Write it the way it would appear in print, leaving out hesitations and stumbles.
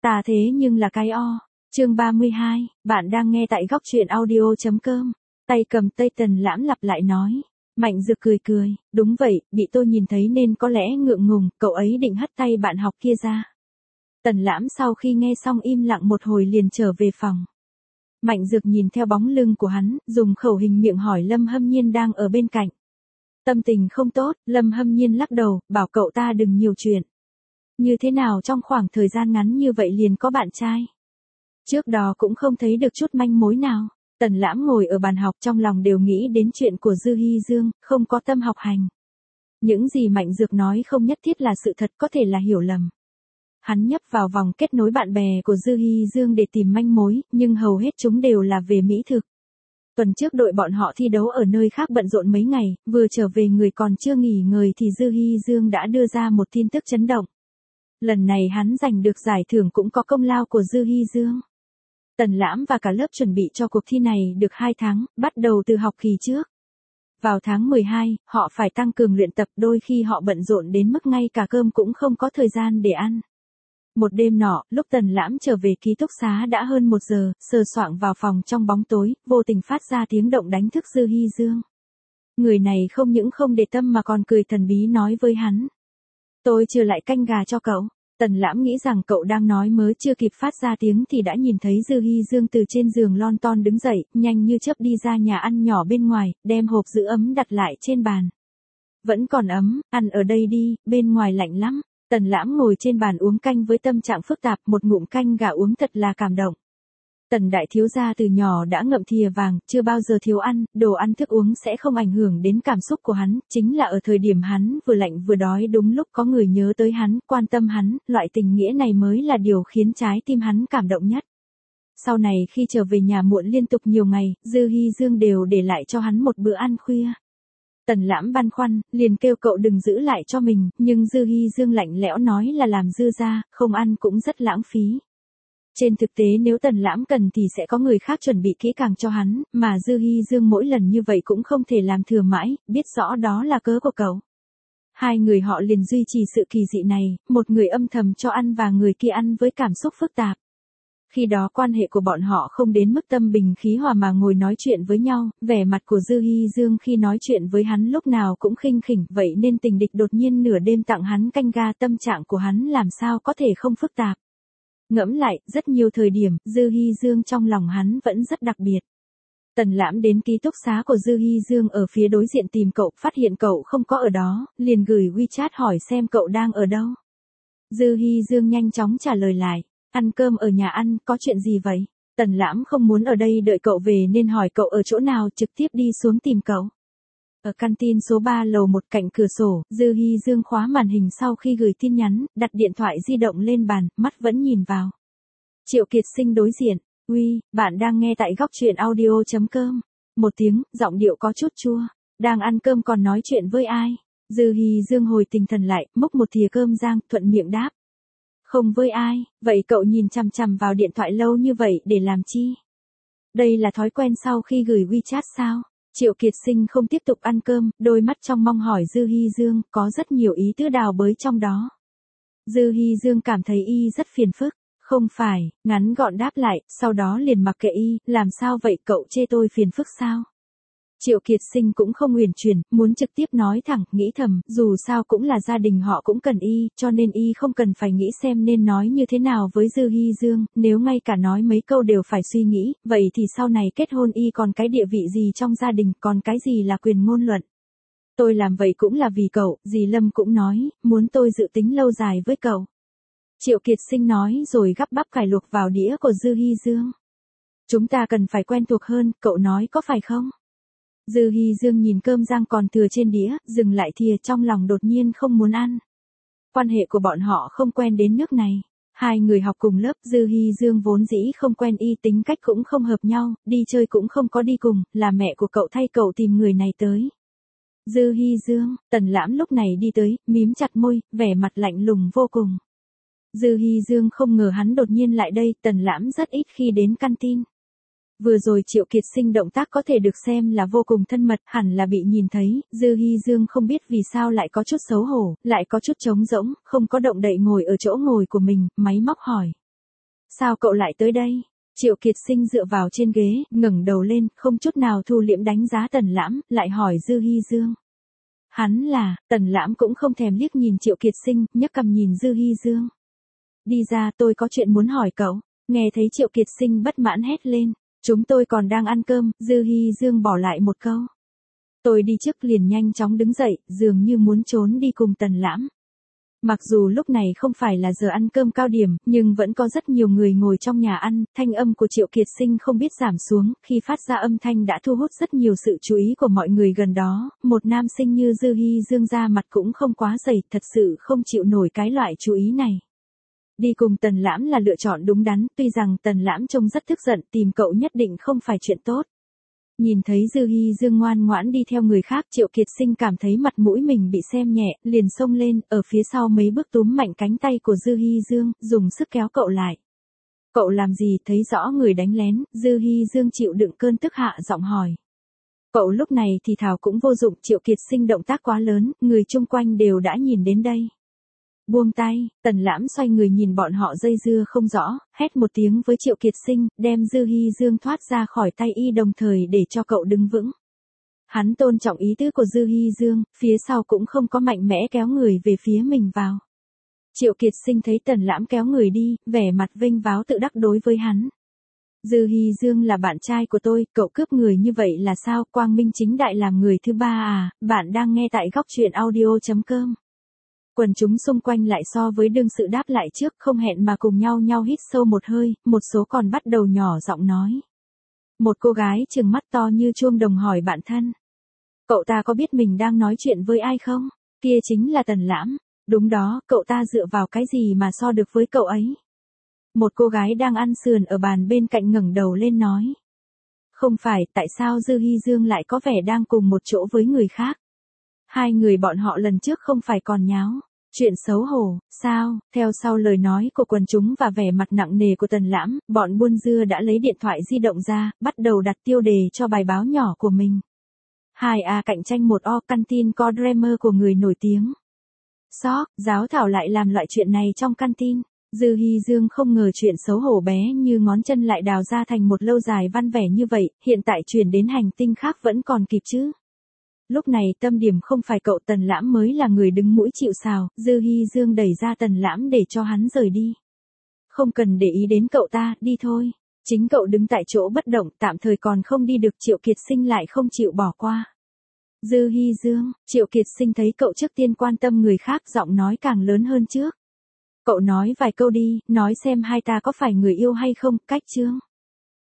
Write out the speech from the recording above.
Ta thế nhưng là cái o. Chương 32, bạn đang nghe tại góc truyện audio.com. Tay cầm tay Tần Lãm lặp lại nói. Mạnh Dược cười cười, đúng vậy, bị tôi nhìn thấy nên có lẽ ngượng ngùng, cậu ấy định hất tay bạn học kia ra. Tần Lãm sau khi nghe xong im lặng một hồi liền trở về phòng. Mạnh Dược nhìn theo bóng lưng của hắn, dùng khẩu hình miệng hỏi Lâm Hâm Nhiên đang ở bên cạnh. Tâm tình không tốt, Lâm Hâm Nhiên lắc đầu, bảo cậu ta đừng nhiều chuyện. Như thế nào trong khoảng thời gian ngắn như vậy liền có bạn trai? Trước đó cũng không thấy được chút manh mối nào. Tần Lãm ngồi ở bàn học trong lòng đều nghĩ đến chuyện của Dư Hi Dương, không có tâm học hành. Những gì Mạnh Dược nói không nhất thiết là sự thật, có thể là hiểu lầm. Hắn nhấp vào vòng kết nối bạn bè của Dư Hi Dương để tìm manh mối, nhưng hầu hết chúng đều là về mỹ thực. Tuần trước đội bọn họ thi đấu ở nơi khác bận rộn mấy ngày, vừa trở về người còn chưa nghỉ ngơi thì Dư Hi Dương đã đưa ra một tin tức chấn động. Lần này hắn giành được giải thưởng cũng có công lao của Dư Hi Dương. Tần Lãm và cả lớp chuẩn bị cho cuộc thi này được 2 tháng, bắt đầu từ học kỳ trước. Vào tháng 12, họ phải tăng cường luyện tập, đôi khi họ bận rộn đến mức ngay cả cơm cũng không có thời gian để ăn. Một đêm nọ, lúc Tần Lãm trở về ký túc xá đã hơn 1 giờ, sờ soạng vào phòng trong bóng tối, vô tình phát ra tiếng động đánh thức Dư Hi Dương. Người này không những không để tâm mà còn cười thần bí nói với hắn. Tôi chưa lại canh gà cho cậu. Tần Lãm nghĩ rằng cậu đang nói mới chưa kịp phát ra tiếng thì đã nhìn thấy Dư Hi Dương từ trên giường lon ton đứng dậy, nhanh như chớp đi ra nhà ăn nhỏ bên ngoài, đem hộp giữ ấm đặt lại trên bàn. Vẫn còn ấm, ăn ở đây đi, bên ngoài lạnh lắm. Tần Lãm ngồi trên bàn uống canh với tâm trạng phức tạp, một ngụm canh gà uống thật là cảm động. Tần đại thiếu gia từ nhỏ đã ngậm thìa vàng, chưa bao giờ thiếu ăn, đồ ăn thức uống sẽ không ảnh hưởng đến cảm xúc của hắn, chính là ở thời điểm hắn vừa lạnh vừa đói đúng lúc có người nhớ tới hắn, quan tâm hắn, loại tình nghĩa này mới là điều khiến trái tim hắn cảm động nhất. Sau này khi trở về nhà muộn liên tục nhiều ngày, Dư Hi Dương đều để lại cho hắn một bữa ăn khuya. Tần Lãm băn khoăn, liền kêu cậu đừng giữ lại cho mình, nhưng Dư Hi Dương lạnh lẽo nói là làm dư ra, không ăn cũng rất lãng phí. Trên thực tế nếu Tần Lãm cần thì sẽ có người khác chuẩn bị kỹ càng cho hắn, mà Dư Hi Dương mỗi lần như vậy cũng không thể làm thừa mãi, biết rõ đó là cớ của cậu. Hai người họ liền duy trì sự kỳ dị này, một người âm thầm cho ăn và người kia ăn với cảm xúc phức tạp. Khi đó quan hệ của bọn họ không đến mức tâm bình khí hòa mà ngồi nói chuyện với nhau, vẻ mặt của Dư Hi Dương khi nói chuyện với hắn lúc nào cũng khinh khỉnh, vậy nên tình địch đột nhiên nửa đêm tặng hắn canh gà, tâm trạng của hắn làm sao có thể không phức tạp. Ngẫm lại, rất nhiều thời điểm, Dư Hi Dương trong lòng hắn vẫn rất đặc biệt. Tần Lãm đến ký túc xá của Dư Hi Dương ở phía đối diện tìm cậu, phát hiện cậu không có ở đó, liền gửi WeChat hỏi xem cậu đang ở đâu. Dư Hi Dương nhanh chóng trả lời lại, ăn cơm ở nhà ăn, có chuyện gì vậy? Tần Lãm không muốn ở đây đợi cậu về nên hỏi cậu ở chỗ nào, trực tiếp đi xuống tìm cậu. Ở canteen số 3 lầu 1 cạnh cửa sổ, Dư Hi Dương khóa màn hình sau khi gửi tin nhắn, đặt điện thoại di động lên bàn, mắt vẫn nhìn vào. Triệu Kiệt Sinh đối diện, uy, bạn đang nghe tại góc truyện audio.com. Một tiếng, giọng điệu có chút chua, đang ăn cơm còn nói chuyện với ai? Dư Hi Dương hồi tinh thần lại, múc một thìa cơm rang, thuận miệng đáp. Không với ai, vậy cậu nhìn chằm chằm vào điện thoại lâu như vậy để làm chi? Đây là thói quen sau khi gửi WeChat sao? Triệu Kiệt Sinh không tiếp tục ăn cơm, đôi mắt trong mong hỏi Dư Hi Dương, có rất nhiều ý tứ đào bới trong đó. Dư Hi Dương cảm thấy y rất phiền phức. Không phải, ngắn gọn đáp lại, sau đó liền mặc kệ y, làm sao vậy, cậu chê tôi phiền phức sao? Triệu Kiệt Sinh cũng không uyển chuyển, muốn trực tiếp nói thẳng, nghĩ thầm, dù sao cũng là gia đình họ cũng cần y, cho nên y không cần phải nghĩ xem nên nói như thế nào với Dư Hi Dương, nếu ngay cả nói mấy câu đều phải suy nghĩ, vậy thì sau này kết hôn y còn cái địa vị gì trong gia đình, còn cái gì là quyền ngôn luận. Tôi làm vậy cũng là vì cậu, dì Lâm cũng nói, muốn tôi dự tính lâu dài với cậu. Triệu Kiệt Sinh nói rồi gắp bắp cải luộc vào đĩa của Dư Hi Dương. Chúng ta cần phải quen thuộc hơn, cậu nói có phải không? Dư Hi Dương nhìn cơm rang còn thừa trên đĩa, dừng lại thìa, trong lòng đột nhiên không muốn ăn. Quan hệ của bọn họ không quen đến nước này. Hai người học cùng lớp, Dư Hi Dương vốn dĩ không quen y, tính cách cũng không hợp nhau, đi chơi cũng không có đi cùng, là mẹ của cậu thay cậu tìm người này tới. Dư Hi Dương, Tần Lãm lúc này đi tới, mím chặt môi, vẻ mặt lạnh lùng vô cùng. Dư Hi Dương không ngờ hắn đột nhiên lại đây, Tần Lãm rất ít khi đến canteen. Vừa rồi Triệu Kiệt Sinh động tác có thể được xem là vô cùng thân mật, hẳn là bị nhìn thấy, Dư Hi Dương không biết vì sao lại có chút xấu hổ, lại có chút trống rỗng, không có động đậy ngồi ở chỗ ngồi của mình, máy móc hỏi. Sao cậu lại tới đây? Triệu Kiệt Sinh dựa vào trên ghế, ngẩng đầu lên, không chút nào thu liễm đánh giá Tần Lãm, lại hỏi Dư Hi Dương. Hắn là, Tần Lãm cũng không thèm liếc nhìn Triệu Kiệt Sinh, nhấc cằm nhìn Dư Hi Dương. Đi ra, tôi có chuyện muốn hỏi cậu. Nghe thấy Triệu Kiệt Sinh bất mãn hét lên. Chúng tôi còn đang ăn cơm, Dư Hi Dương bỏ lại một câu. Tôi đi trước liền nhanh chóng đứng dậy, dường như muốn trốn đi cùng Tần Lãm. Mặc dù lúc này không phải là giờ ăn cơm cao điểm, nhưng vẫn có rất nhiều người ngồi trong nhà ăn, thanh âm của Triệu Kiệt Sinh không biết giảm xuống, khi phát ra âm thanh đã thu hút rất nhiều sự chú ý của mọi người gần đó, một nam sinh như Dư Hi Dương ra mặt cũng không quá dày, thật sự không chịu nổi cái loại chú ý này. Đi cùng Tần Lãm là lựa chọn đúng đắn, tuy rằng Tần Lãm trông rất tức giận, tìm cậu nhất định không phải chuyện tốt. Nhìn thấy Dư Hi Dương ngoan ngoãn đi theo người khác, Triệu Kiệt Sinh cảm thấy mặt mũi mình bị xem nhẹ, liền xông lên, ở phía sau mấy bước túm mạnh cánh tay của Dư Hi Dương, dùng sức kéo cậu lại. Cậu làm gì? Thấy rõ người đánh lén, Dư Hi Dương chịu đựng cơn tức hạ giọng hỏi. Cậu lúc này thì thào cũng vô dụng, Triệu Kiệt Sinh động tác quá lớn, người chung quanh đều đã nhìn đến đây. Buông tay, Tần Lãm xoay người nhìn bọn họ dây dưa không rõ, hét một tiếng với Triệu Kiệt Sinh, đem Dư Hi Dương thoát ra khỏi tay y đồng thời để cho cậu đứng vững. Hắn tôn trọng ý tứ của Dư Hi Dương, phía sau cũng không có mạnh mẽ kéo người về phía mình vào. Triệu Kiệt Sinh thấy Tần Lãm kéo người đi, vẻ mặt vênh váo tự đắc đối với hắn. Dư Hi Dương là bạn trai của tôi, cậu cướp người như vậy là sao? Quang minh chính đại làm người thứ ba à? Bạn đang nghe tại góc truyện audio.com. Quần chúng xung quanh lại so với đương sự đáp lại trước, không hẹn mà cùng nhau hít sâu một hơi, một số còn bắt đầu nhỏ giọng nói. Một cô gái trừng mắt to như chuông đồng hỏi bạn thân. Cậu ta có biết mình đang nói chuyện với ai không? Kia chính là Tần Lãm. Đúng đó, cậu ta dựa vào cái gì mà so được với cậu ấy? Một cô gái đang ăn sườn ở bàn bên cạnh ngẩng đầu lên nói. Không phải, tại sao Dư Hi Dương lại có vẻ đang cùng một chỗ với người khác? Hai người bọn họ lần trước không phải còn nháo. Chuyện xấu hổ, sao? Theo sau lời nói của quần chúng và vẻ mặt nặng nề của Tần Lãm, bọn buôn dưa đã lấy điện thoại di động ra, bắt đầu đặt tiêu đề cho bài báo nhỏ của mình. 2A cạnh tranh 1O canteen có dreamer của người nổi tiếng. Sóc, giáo thảo lại làm loại chuyện này trong canteen. Dư Hi Dương không ngờ chuyện xấu hổ bé như ngón chân lại đào ra thành một lâu dài văn vẻ như vậy, hiện tại chuyển đến hành tinh khác vẫn còn kịp chứ. Lúc này tâm điểm không phải cậu, Tần Lãm mới là người đứng mũi chịu sào, Dư Hi Dương đẩy ra Tần Lãm để cho hắn rời đi. Không cần để ý đến cậu ta, đi thôi. Chính cậu đứng tại chỗ bất động, tạm thời còn không đi được. Triệu Kiệt Sinh lại không chịu bỏ qua. Dư Hi Dương, Triệu Kiệt Sinh thấy cậu trước tiên quan tâm người khác, giọng nói càng lớn hơn trước. Cậu nói vài câu đi, nói xem hai ta có phải người yêu hay không, cách chương.